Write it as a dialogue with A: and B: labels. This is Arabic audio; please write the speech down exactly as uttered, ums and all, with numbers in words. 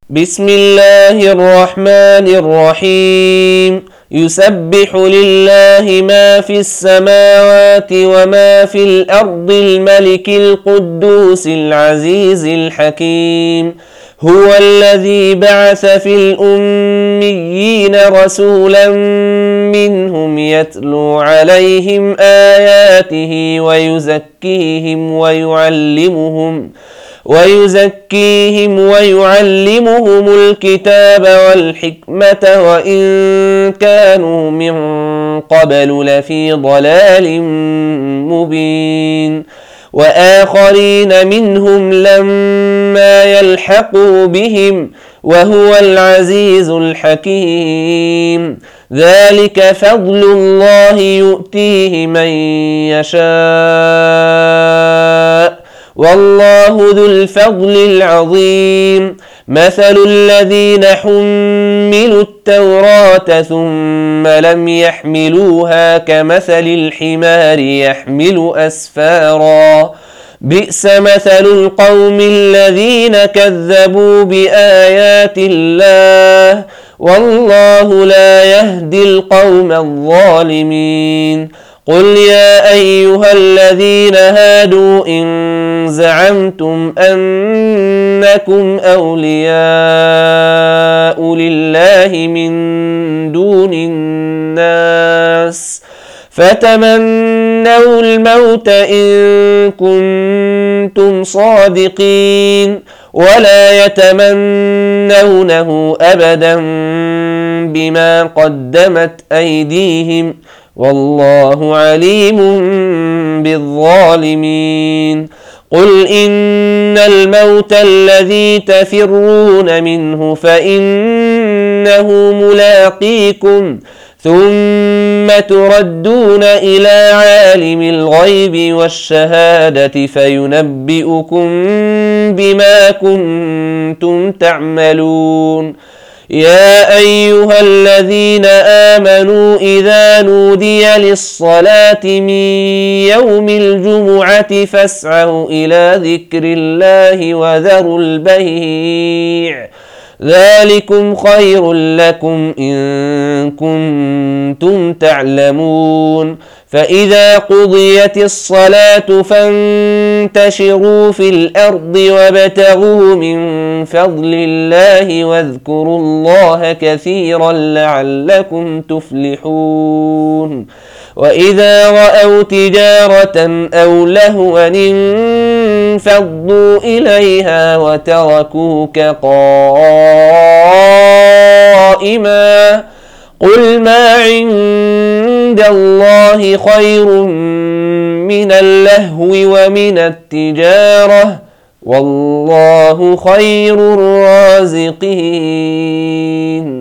A: بسم الله الرحمن الرحيم يسبح لله ما في السماوات وما في الأرض الملك القدوس العزيز الحكيم هو الذي بعث في الأميين رسولا منهم يتلو عليهم آياته ويزكيهم ويعلمهم ويزكيهم ويعلمهم الكتاب والحكمة وإن كانوا من قبل لفي ضلال مبين وآخرين منهم لما يلحقوا بهم وهو العزيز الحكيم ذلك فضل الله يؤتيه من يشاء والله ذو الفضل العظيم مثل الذين حملوا التوراة ثم لم يحملوها كمثل الحمار يحمل أسفارا بئس مثل القوم الذين كذبوا بآيات الله والله لا يهدي القوم الظالمين قل يا أيها الذين هادوا إن زعمتم أنكم أولياء لله من دون الناس فتمنوا الموت إن كنتم صادقين ولا يتمنونه أبدا بما قدمت أيديهم والله عليم بالظالمين قل إن الموت الذي تفرون منه فإنه ملاقيكم ثم تردون إلى عالم الغيب والشهادة فينبئكم بما كنتم تعملون يا أيها الذين آمنوا إذا نودي للصلاة من يوم الجمعة فاسعوا إلى ذكر الله وذروا البيع ذلكم خير لكم إن كنتم تعلمون فإذا قضيت الصلاة فانتشروا في الأرض وابتغوا من فضل الله واذكروا الله كثيرا لعلكم تفلحون وإذا رأوا تجارة أو لهوا انفضوا إليها وتركوك قائما قل ما عند الله خير من اللهو ومن التجارة والله خير الرازقين.